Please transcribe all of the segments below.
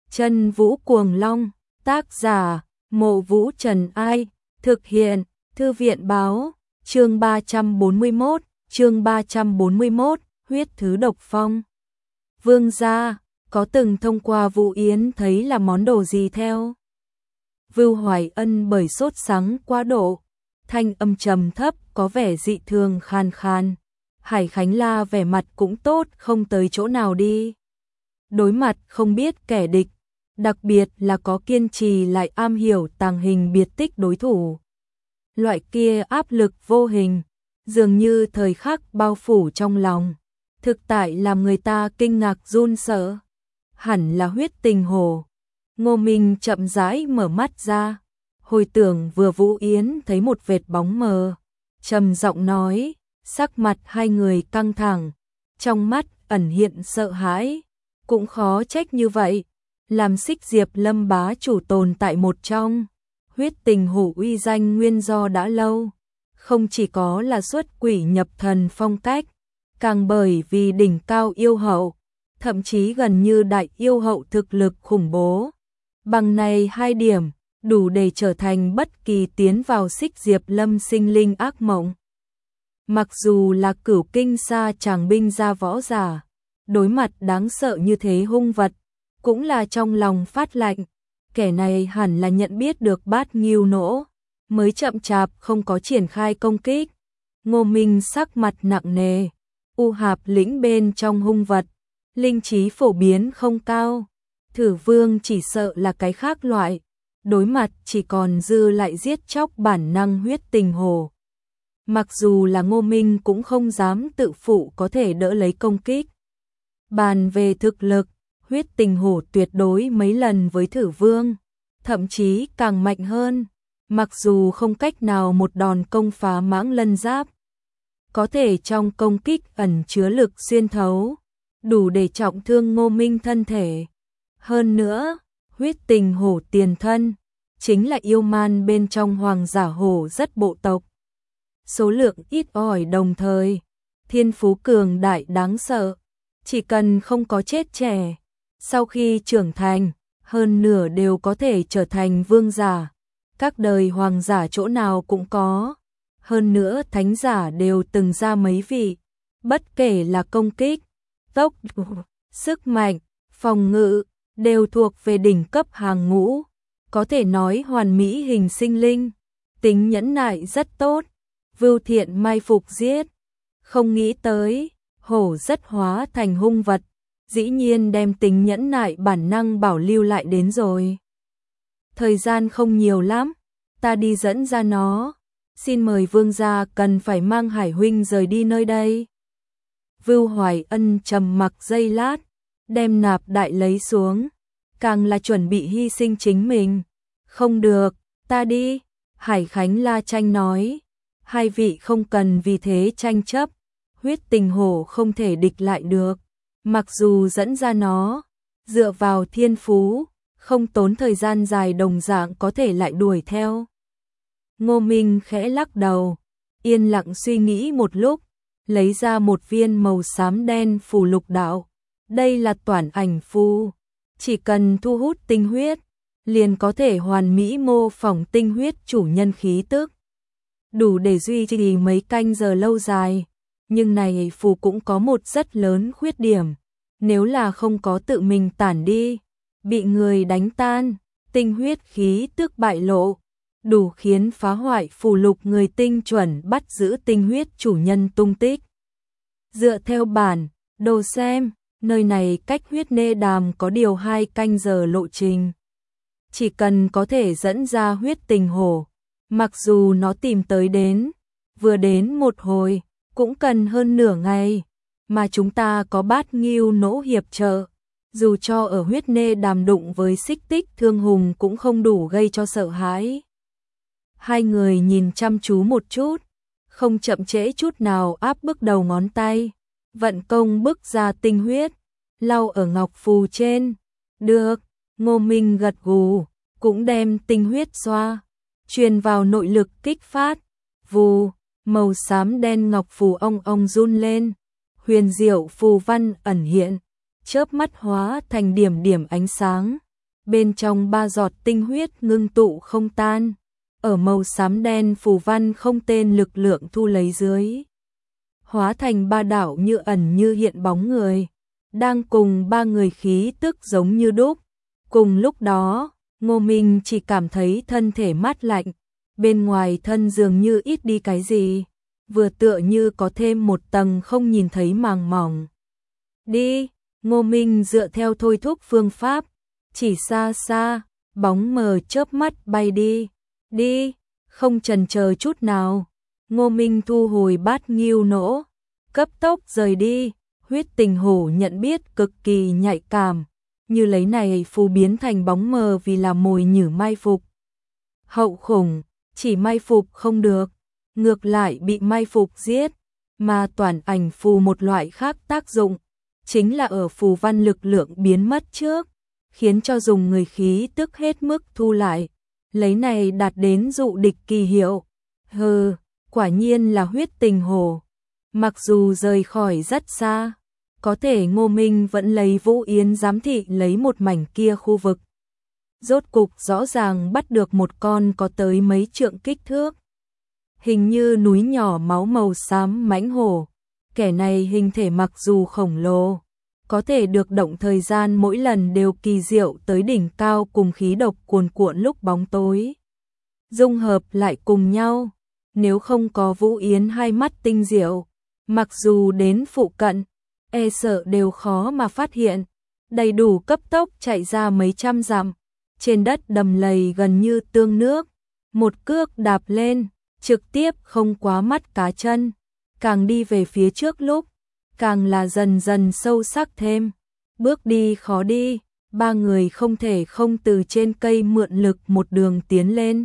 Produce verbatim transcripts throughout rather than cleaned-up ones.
Chân Vũ Cuồng Long, tác giả, Mộ Vũ Trần Ai, thực hiện, Thư viện báo, chương ba trăm bốn mươi mốt, chương ba trăm bốn mươi mốt, huyết thứ độc phong. Vương gia, có từng thông qua Vũ Yến thấy là món đồ gì theo? Vưu Hoài Ân bởi sốt sắng quá độ, thanh âm trầm thấp có vẻ dị thường khan khan. Hải Khánh La vẻ mặt cũng tốt không tới chỗ nào đi. Đối mặt không biết kẻ địch, đặc biệt là có kiên trì lại am hiểu tàng hình biệt tích đối thủ. Loại kia áp lực vô hình, dường như thời khắc bao phủ trong lòng, thực tại làm người ta kinh ngạc run sợ. Hẳn là huyết tình hồ. Ngô Minh chậm rãi mở mắt ra, hồi tưởng vừa Vũ Yến thấy một vệt bóng mờ, trầm giọng nói, sắc mặt hai người căng thẳng, trong mắt ẩn hiện sợ hãi, cũng khó trách như vậy, làm Xích Diệp Lâm bá chủ tồn tại một trong huyết tình hổ uy danh nguyên do đã lâu, không chỉ có là xuất quỷ nhập thần phong cách, càng bởi vì đỉnh cao yêu hậu, thậm chí gần như đại yêu hậu thực lực khủng bố. Bằng này hai điểm, đủ để trở thành bất kỳ tiến vào Xích Diệp Lâm sinh linh ác mộng. Mặc dù là cửu kinh sa tràng binh gia võ giả, đối mặt đáng sợ như thế hung vật, cũng là trong lòng phát lạnh, kẻ này hẳn là nhận biết được bát nghiêu nỗ, mới chậm chạp không có triển khai công kích. Ngô Minh sắc mặt nặng nề, u hạp lĩnh bên trong hung vật, linh trí phổ biến không cao, Thử Vương chỉ sợ là cái khác loại, đối mặt chỉ còn dư lại giết chóc bản năng huyết tình hồ. Mặc dù là Ngô Minh cũng không dám tự phụ có thể đỡ lấy công kích. Bàn về thực lực, huyết tình hổ tuyệt đối mấy lần với Thử Vương, thậm chí càng mạnh hơn, mặc dù không cách nào một đòn công phá mãng lân giáp. Có thể trong công kích ẩn chứa lực xuyên thấu, đủ để trọng thương Ngô Minh thân thể. Hơn nữa, huyết tình hổ tiền thân, chính là yêu man bên trong hoàng giả hổ rất bộ tộc. Số lượng ít ỏi đồng thời, thiên phú cường đại đáng sợ, chỉ cần không có chết trẻ, sau khi trưởng thành, hơn nửa đều có thể trở thành vương giả. Các đời hoàng giả chỗ nào cũng có, hơn nữa thánh giả đều từng ra mấy vị, bất kể là công kích, tốc độ, sức mạnh, phòng ngự, đều thuộc về đỉnh cấp hàng ngũ, có thể nói hoàn mỹ hình sinh linh, tính nhẫn nại rất tốt. Vưu Thiện mai phục giết, không nghĩ tới, hổ rất hóa thành hung vật, dĩ nhiên đem tính nhẫn nại bản năng bảo lưu lại đến rồi. Thời gian không nhiều lắm, ta đi dẫn ra nó, xin mời vương gia cần phải mang Hải huynh rời đi nơi đây. Vưu Hoài Ân trầm mặc giây lát, đem nạp đại lấy xuống, càng là chuẩn bị hy sinh chính mình. Không được, ta đi, Hải Khánh La tranh nói. Hai vị không cần vì thế tranh chấp, huyết tình hổ không thể địch lại được, mặc dù dẫn ra nó, dựa vào thiên phú, không tốn thời gian dài đồng dạng có thể lại đuổi theo. Ngô Minh khẽ lắc đầu, yên lặng suy nghĩ một lúc, lấy ra một viên màu xám đen phù lục đạo, đây là toản ảnh phù, chỉ cần thu hút tinh huyết, liền có thể hoàn mỹ mô phỏng tinh huyết chủ nhân khí tức. Đủ để duy trì mấy canh giờ lâu dài, nhưng này phù cũng có một rất lớn khuyết điểm, nếu là không có tự mình tản đi, bị người đánh tan, tinh huyết khí tức bại lộ, đủ khiến phá hoại phù lục người tinh chuẩn bắt giữ tinh huyết chủ nhân tung tích. Dựa theo bản, đồ xem, nơi này cách huyết nê đàm có điều hai canh giờ lộ trình. Chỉ cần có thể dẫn ra huyết tình hổ, mặc dù nó tìm tới đến, vừa đến một hồi, cũng cần hơn nửa ngày, mà chúng ta có bát nghiêu nỗ hiệp trợ, dù cho ở huyết nê đàm đụng với xích tích thương hùng cũng không đủ gây cho sợ hãi. Hai người nhìn chăm chú một chút, không chậm trễ chút nào áp bức đầu ngón tay, vận công bức ra tinh huyết, lau ở ngọc phù trên. Được, Ngô Minh gật gù, cũng đem tinh huyết xoa, truyền vào nội lực kích phát, vù, màu xám đen ngọc phù ong ong run lên, huyền diệu phù văn ẩn hiện, chớp mắt hóa thành điểm điểm ánh sáng, bên trong ba giọt tinh huyết ngưng tụ không tan, ở màu xám đen phù văn không tên lực lượng thu lấy dưới. Hóa thành ba đạo như ẩn như hiện bóng người, đang cùng ba người khí tức giống như đúc. Cùng lúc đó, Ngô Minh chỉ cảm thấy thân thể mát lạnh, bên ngoài thân dường như ít đi cái gì, vừa tựa như có thêm một tầng không nhìn thấy màng mỏng. Đi, Ngô Minh dựa theo thôi thúc phương pháp, chỉ xa xa, bóng mờ chớp mắt bay đi, đi, không chần chờ chút nào. Ngô Minh thu hồi bát nghiêu nỗ, cấp tốc rời đi. Huyết tình hổ nhận biết cực kỳ nhạy cảm, như lấy này phù biến thành bóng mờ vì là mồi nhử mai phục. Hậu khủng, chỉ mai phục không được, ngược lại bị mai phục giết, mà toàn ảnh phù một loại khác tác dụng, chính là ở phù văn lực lượng biến mất trước, khiến cho dùng người khí tức hết mức thu lại, lấy này đạt đến dụ địch kỳ hiệu. Hừ, quả nhiên là huyết tình hổ. Mặc dù rời khỏi rất xa, có thể Ngô Minh vẫn lấy Vũ Yến giám thị lấy một mảnh kia khu vực. Rốt cục rõ ràng bắt được một con có tới mấy trượng kích thước, hình như núi nhỏ máu màu xám mãnh hổ. Kẻ này hình thể mặc dù khổng lồ, có thể được động thời gian mỗi lần đều kỳ diệu tới đỉnh cao, cùng khí độc cuồn cuộn lúc bóng tối dung hợp lại cùng nhau. Nếu không có Vũ Yến hai mắt tinh diệu, mặc dù đến phụ cận, e sợ đều khó mà phát hiện. Đầy đủ cấp tốc chạy ra mấy trăm dặm, trên đất đầm lầy gần như tương nước, một cước đạp lên, trực tiếp không quá mắt cá chân. Càng đi về phía trước lúc, càng là dần dần sâu sắc thêm. Bước đi khó đi, ba người không thể không từ trên cây mượn lực một đường tiến lên.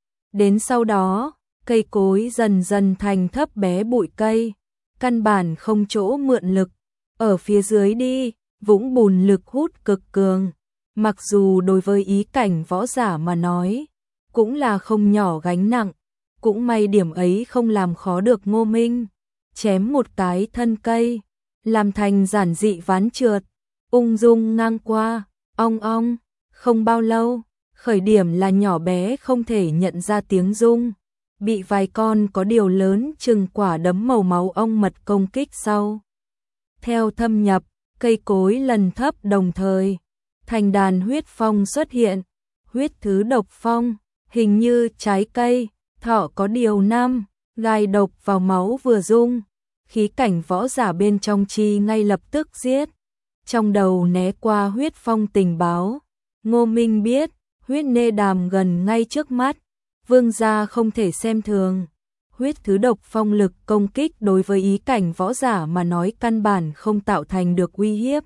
Đến sau đó, cây cối dần dần thành thấp bé bụi cây, căn bản không chỗ mượn lực. Ở phía dưới đi, vũng bùn lực hút cực cường, mặc dù đối với ý cảnh võ giả mà nói, cũng là không nhỏ gánh nặng. Cũng may điểm ấy không làm khó được Ngô Minh, chém một cái thân cây, làm thành giản dị ván trượt, ung dung ngang qua, ong ong. Không bao lâu, khởi điểm là nhỏ bé không thể nhận ra tiếng rung, bị vài con có điều lớn chừng quả đấm màu máu ong mật công kích sau. Theo thâm nhập, cây cối lần thấp đồng thời, thành đàn huyết phong xuất hiện. Huyết thứ độc phong, hình như trái cây, thọ có điều năm, gai độc vào máu vừa rung, khí cảnh võ giả bên trong chi ngay lập tức giết. Trong đầu né qua huyết phong tình báo, Ngô Minh biết, huyết nê đàm gần ngay trước mắt, vương gia không thể xem thường. Huyết thứ độc phong lực công kích đối với ý cảnh võ giả mà nói căn bản không tạo thành được uy hiếp.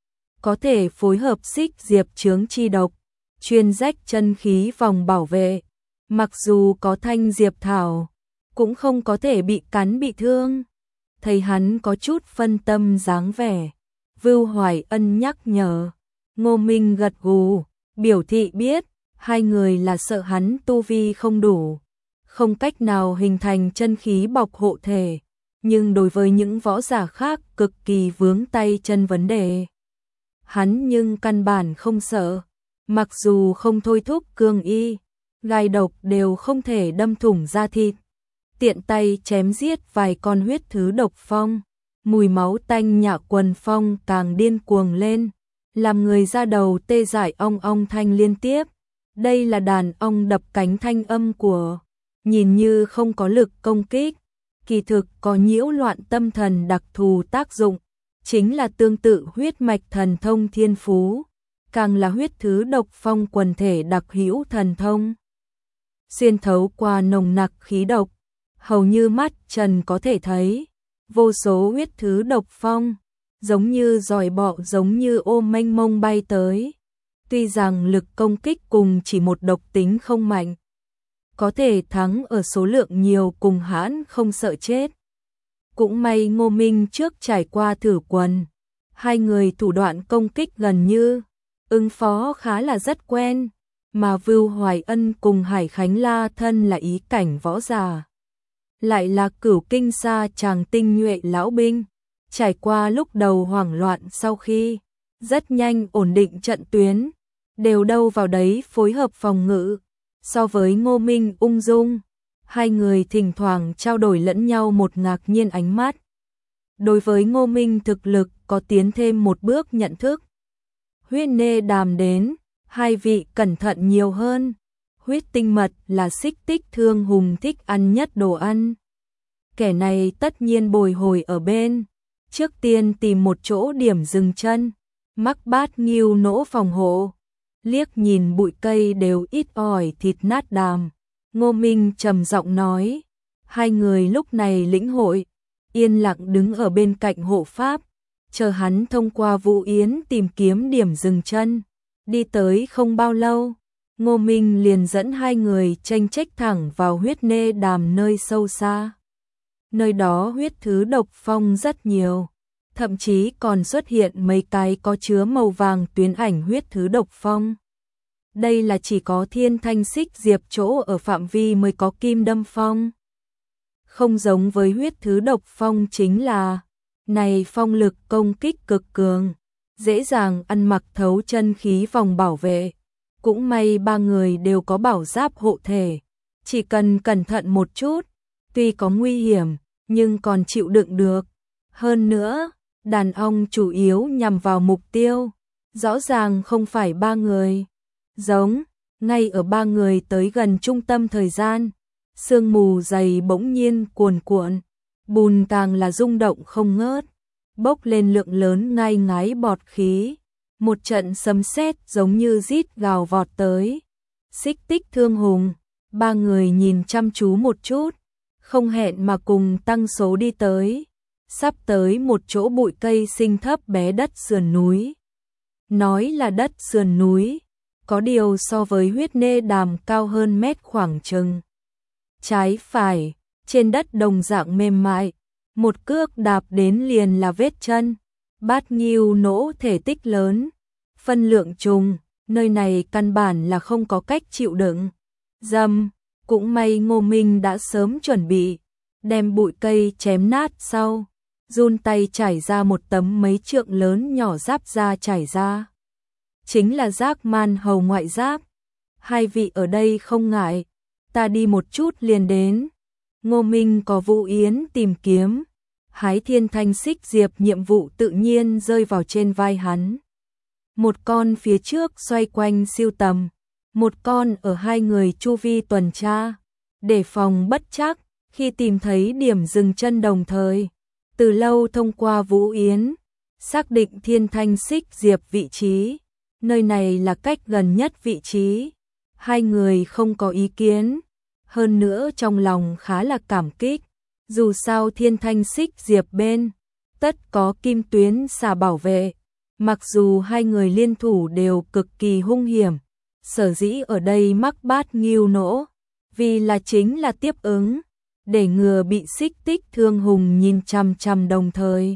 Có thể phối hợp xích diệp chướng chi độc, chuyên rách chân khí vòng bảo vệ. Mặc dù có thanh diệp thảo, cũng không có thể bị cắn bị thương. Thấy hắn có chút phân tâm dáng vẻ, Vưu Hoài Ân nhắc nhở. Ngô Minh gật gù, biểu thị biết, hai người là sợ hắn tu vi không đủ, không cách nào hình thành chân khí bọc hộ thể, nhưng đối với những võ giả khác cực kỳ vướng tay chân vấn đề. Hắn nhưng căn bản không sợ, mặc dù không thôi thúc cương y, gai độc đều không thể đâm thủng da thịt. Tiện tay chém giết vài con huyết thứ độc phong, mùi máu tanh nhạ quần phong càng điên cuồng lên, làm người ra đầu tê dại, ong ong thanh liên tiếp. Đây là đàn ong đập cánh thanh âm của, nhìn như không có lực công kích, kỳ thực có nhiễu loạn tâm thần đặc thù tác dụng, chính là tương tự huyết mạch thần thông thiên phú, càng là huyết thứ độc phong quần thể đặc hữu thần thông. Xuyên thấu qua nồng nặc khí độc, hầu như mắt trần có thể thấy, vô số huyết thứ độc phong, giống như giòi bọ giống như ôm mênh mông bay tới. Tuy rằng lực công kích cùng chỉ một độc tính không mạnh, có thể thắng ở số lượng nhiều cùng hãn không sợ chết. Cũng may Ngô Minh trước trải qua thử quần, hai người thủ đoạn công kích gần như, ứng phó khá là rất quen, mà Vưu Hoài Ân cùng Hải Khánh La thân là ý cảnh võ giả, lại là cửu kinh sa chàng tinh nhuệ lão binh, trải qua lúc đầu hoảng loạn sau khi rất nhanh ổn định trận tuyến, đều đâu vào đấy phối hợp phòng ngự. So với Ngô Minh ung dung, hai người thỉnh thoảng trao đổi lẫn nhau một ngạc nhiên ánh mắt. Đối với Ngô Minh thực lực có tiến thêm một bước nhận thức. Huyết nê đàm đến, hai vị cẩn thận nhiều hơn. Huyết tinh mật là Xích Tích Thương Hùng thích ăn nhất đồ ăn. Kẻ này tất nhiên bồi hồi ở bên. Trước tiên tìm một chỗ điểm dừng chân, mắc bát nghiêu nỗ phòng hộ. Liếc nhìn bụi cây đều ít ỏi thịt nát đàm. Ngô Minh trầm giọng nói. Hai người lúc này lĩnh hội, yên lặng đứng ở bên cạnh hộ pháp, chờ hắn thông qua Vũ Yến tìm kiếm điểm dừng chân. Đi tới không bao lâu, Ngô Minh liền dẫn hai người chênh chếch thẳng vào huyết nê đàm nơi sâu xa. Nơi đó huyết thứ độc phong rất nhiều, thậm chí còn xuất hiện mấy cái có chứa màu vàng tuyến ảnh huyết thứ độc phong. Đây là chỉ có Thiên Thanh Xích Diệp chỗ ở phạm vi mới có kim đâm phong. Không giống với huyết thứ độc phong chính là, này phong lực công kích cực cường, dễ dàng ăn mặc thấu chân khí vòng bảo vệ. Cũng may ba người đều có bảo giáp hộ thể, chỉ cần cẩn thận một chút, tuy có nguy hiểm, nhưng còn chịu đựng được. Hơn nữa, đàn ong chủ yếu nhằm vào mục tiêu, rõ ràng không phải ba người. Giống, ngay ở ba người tới gần trung tâm thời gian, sương mù dày bỗng nhiên cuồn cuộn, bùn càng là rung động không ngớt, bốc lên lượng lớn ngai ngái bọt khí. Một trận sấm sét giống như rít gào vọt tới. Xích Tích Thương Hùng, ba người nhìn chăm chú một chút, không hẹn mà cùng tăng số đi tới. Sắp tới một chỗ bụi cây xinh thấp bé đất sườn núi. Nói là đất sườn núi, có điều so với huyết nê đàm cao hơn mét khoảng chừng. Trái phải, trên đất đồng dạng mềm mại, một cước đạp đến liền là vết chân. Bát nghiêu nỗ thể tích lớn, phân lượng trùng, nơi này căn bản là không có cách chịu đựng. Dầm, cũng may Ngô Minh đã sớm chuẩn bị, đem bụi cây chém nát sau, run tay trải ra một tấm mấy trượng lớn nhỏ giáp da trải ra. Chính là Giác Man Hầu ngoại giáp. Hai vị ở đây không ngại, ta đi một chút liền đến. Ngô Minh có Vũ Yến tìm kiếm, hái Thiên Thanh Xích Diệp nhiệm vụ tự nhiên rơi vào trên vai hắn. Một con phía trước xoay quanh siêu tầm, một con ở hai người chu vi tuần tra, để phòng bất chắc khi tìm thấy điểm dừng chân đồng thời. Từ lâu thông qua Vũ Yến, xác định Thiên Thanh Xích Diệp vị trí, nơi này là cách gần nhất vị trí. Hai người không có ý kiến, hơn nữa trong lòng khá là cảm kích. Dù sao Thiên Thanh Xích Diệp bên, tất có kim tuyến xà bảo vệ. Mặc dù hai người liên thủ đều cực kỳ hung hiểm, sở dĩ ở đây mắc bát nghiêu nỗ, vì là chính là tiếp ứng, để ngừa bị Xích Tích Thương Hùng nhìn chằm chằm đồng thời.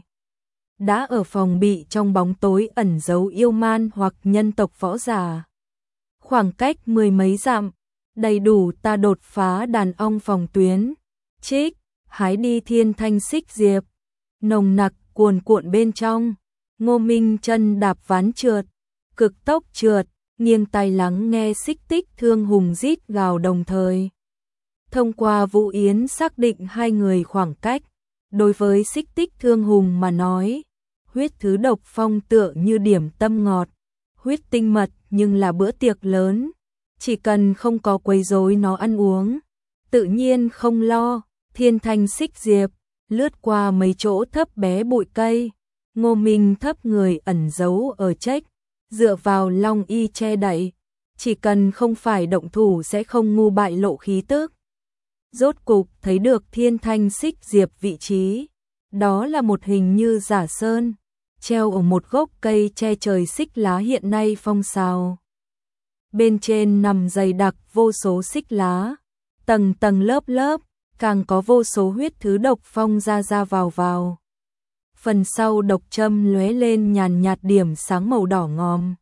Đã ở phòng bị trong bóng tối ẩn giấu yêu man hoặc nhân tộc võ giả. Khoảng cách mười mấy dặm, đầy đủ ta đột phá đàn ong phòng tuyến. Trích, hái đi Thiên Thanh Xích Diệp, nồng nặc cuồn cuộn bên trong. Ngô Minh chân đạp ván trượt, cực tốc trượt, nghiêng tai lắng nghe Xích Tích Thương Hùng rít gào đồng thời. Thông qua Vũ Yến xác định hai người khoảng cách, đối với Xích Tích Thương Hùng mà nói, huyết thứ độc phong tựa như điểm tâm ngọt, huyết tinh mật nhưng là bữa tiệc lớn, chỉ cần không có quấy rối nó ăn uống, tự nhiên không lo. Thiên Thanh Xích Diệp lướt qua mấy chỗ thấp bé bụi cây, Ngô Minh thấp người ẩn giấu ở trách, dựa vào long y che đậy, chỉ cần không phải động thủ sẽ không ngu bại lộ khí tức. Rốt cục thấy được Thiên Thanh Xích Diệp vị trí, đó là một hình như giả sơn, treo ở một gốc cây che trời xích lá hiện nay phong sào. Bên trên nằm dày đặc vô số xích lá, tầng tầng lớp lớp, càng có vô số huyết thứ độc phong ra ra vào vào. Phần sau độc châm lóe lên nhàn nhạt điểm sáng màu đỏ ngòm.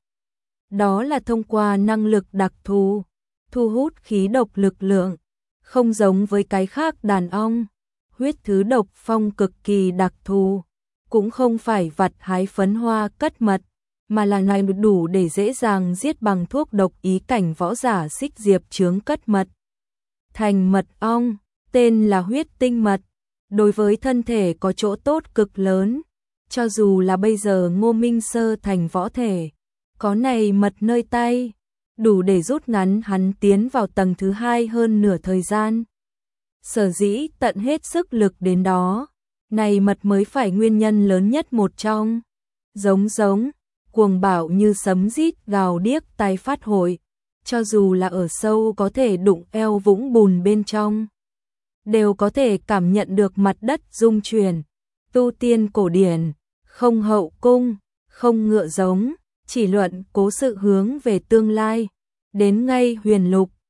Đó là thông qua năng lực đặc thù, thu hút khí độc lực lượng, không giống với cái khác đàn ong. Huyết thứ độc phong cực kỳ đặc thù, cũng không phải vặt hái phấn hoa cất mật, mà là này đủ để dễ dàng giết bằng thuốc độc ý cảnh võ giả Xích Diệp Chướng cất mật thành mật ong, tên là huyết tinh mật, đối với thân thể có chỗ tốt cực lớn, cho dù là bây giờ Ngô Minh Sơ thành võ thể, có này mật nơi tay, đủ để rút ngắn hắn tiến vào tầng thứ hai hơn nửa thời gian. Sở dĩ tận hết sức lực đến đó, này mật mới phải nguyên nhân lớn nhất một trong. Giống giống, cuồng bạo như sấm rít gào điếc tai phát hội, cho dù là ở sâu có thể đụng eo vũng bùn bên trong, đều có thể cảm nhận được mặt đất rung chuyển. Tu tiên cổ điển, không hậu cung, không ngựa giống, chỉ luận cố sự hướng về tương lai, đến ngay huyền lục,